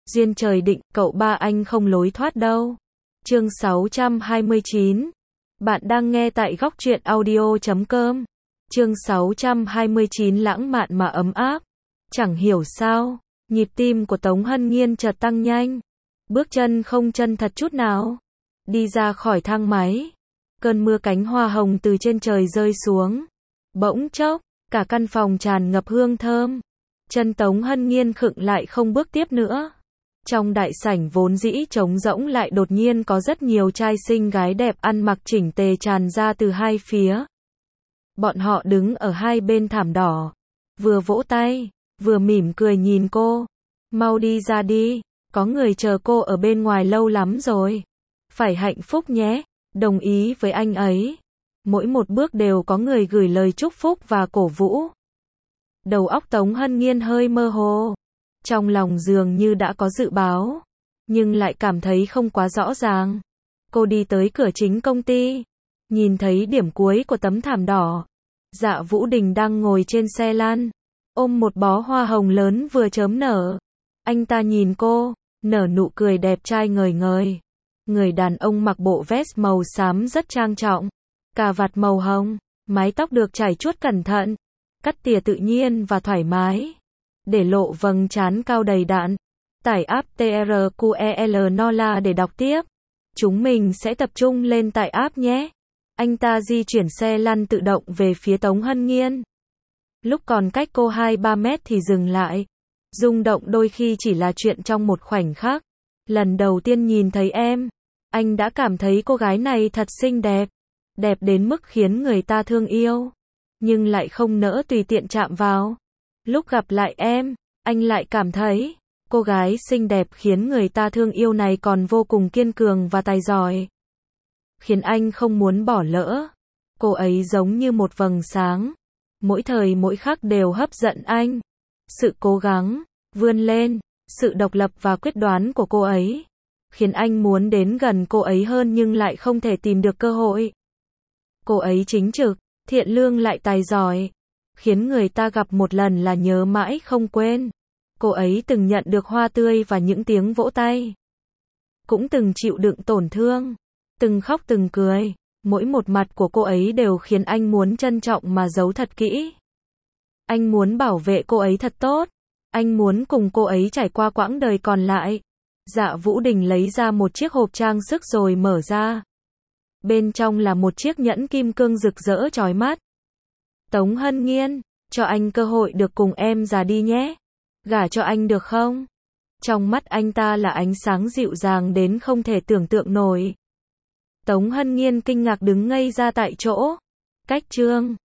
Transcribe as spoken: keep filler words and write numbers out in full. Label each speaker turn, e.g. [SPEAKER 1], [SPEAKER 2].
[SPEAKER 1] Duyên trời định, cậu ba anh không lối thoát đâu. Chương sáu trăm hai mươi chín. Bạn đang nghe tại góc truyện audio chấm com. Chương sáu trăm hai mươi chín lãng mạn mà ấm áp. Chẳng hiểu sao, nhịp tim của Tống Hân Nhiên chợt tăng nhanh. Bước chân không chân thật chút nào. Đi ra khỏi thang máy. Cơn mưa cánh hoa hồng từ trên trời rơi xuống. Bỗng chốc, cả căn phòng tràn ngập hương thơm. Chân Tống Hân Nhiên khựng lại không bước tiếp nữa. Trong đại sảnh vốn dĩ trống rỗng lại đột nhiên có rất nhiều trai xinh gái đẹp ăn mặc chỉnh tề tràn ra từ hai phía. Bọn họ đứng ở hai bên thảm đỏ, vừa vỗ tay, vừa mỉm cười nhìn cô. Mau đi ra đi, có người chờ cô ở bên ngoài lâu lắm rồi. Phải hạnh phúc nhé, đồng ý với anh ấy. Mỗi một bước đều có người gửi lời chúc phúc và cổ vũ. Đầu óc Tống Hân Nhiên hơi mơ hồ. Trong lòng dường như đã có dự báo, nhưng lại cảm thấy không quá rõ ràng. Cô đi tới cửa chính công ty, nhìn thấy điểm cuối của tấm thảm đỏ. Dạ Vũ Đình đang ngồi trên xe lăn, ôm một bó hoa hồng lớn vừa chớm nở. Anh ta nhìn cô, nở nụ cười đẹp trai ngời ngời. Người đàn ông mặc bộ vest màu xám rất trang trọng, cà vạt màu hồng, mái tóc được chải chuốt cẩn thận, cắt tỉa tự nhiên và thoải mái, để lộ vầng trán cao đầy đặn. Tải app tê rờ quy e lờ Nola để đọc tiếp. Chúng mình sẽ tập trung lên tải app nhé. Anh ta di chuyển xe lăn tự động về phía Tống Hân Nhiên. Lúc còn cách cô hai ba mét thì dừng lại. Rung động đôi khi chỉ là chuyện trong một khoảnh khắc. Lần đầu tiên nhìn thấy em, anh đã cảm thấy cô gái này thật xinh đẹp. Đẹp đến mức khiến người ta thương yêu. Nhưng lại không nỡ tùy tiện chạm vào. Lúc gặp lại em, anh lại cảm thấy, cô gái xinh đẹp khiến người ta thương yêu này còn vô cùng kiên cường và tài giỏi. Khiến anh không muốn bỏ lỡ. Cô ấy giống như một vầng sáng. Mỗi thời mỗi khắc đều hấp dẫn anh. Sự cố gắng, vươn lên, sự độc lập và quyết đoán của cô ấy. Khiến anh muốn đến gần cô ấy hơn nhưng lại không thể tìm được cơ hội. Cô ấy chính trực, thiện lương lại tài giỏi. Khiến người ta gặp một lần là nhớ mãi không quên. Cô ấy từng nhận được hoa tươi và những tiếng vỗ tay. Cũng từng chịu đựng tổn thương. Từng khóc từng cười. Mỗi một mặt của cô ấy đều khiến anh muốn trân trọng mà giấu thật kỹ. Anh muốn bảo vệ cô ấy thật tốt. Anh muốn cùng cô ấy trải qua quãng đời còn lại. Dạ Vũ Đình lấy ra một chiếc hộp trang sức rồi mở ra. Bên trong là một chiếc nhẫn kim cương rực rỡ chói mắt. Tống Hân Nhiên, cho anh cơ hội được cùng em già đi nhé. Gả cho anh được không? Trong mắt anh ta là ánh sáng dịu dàng đến không thể tưởng tượng nổi. Tống Hân Nhiên kinh ngạc đứng ngây ra tại chỗ. Cách chương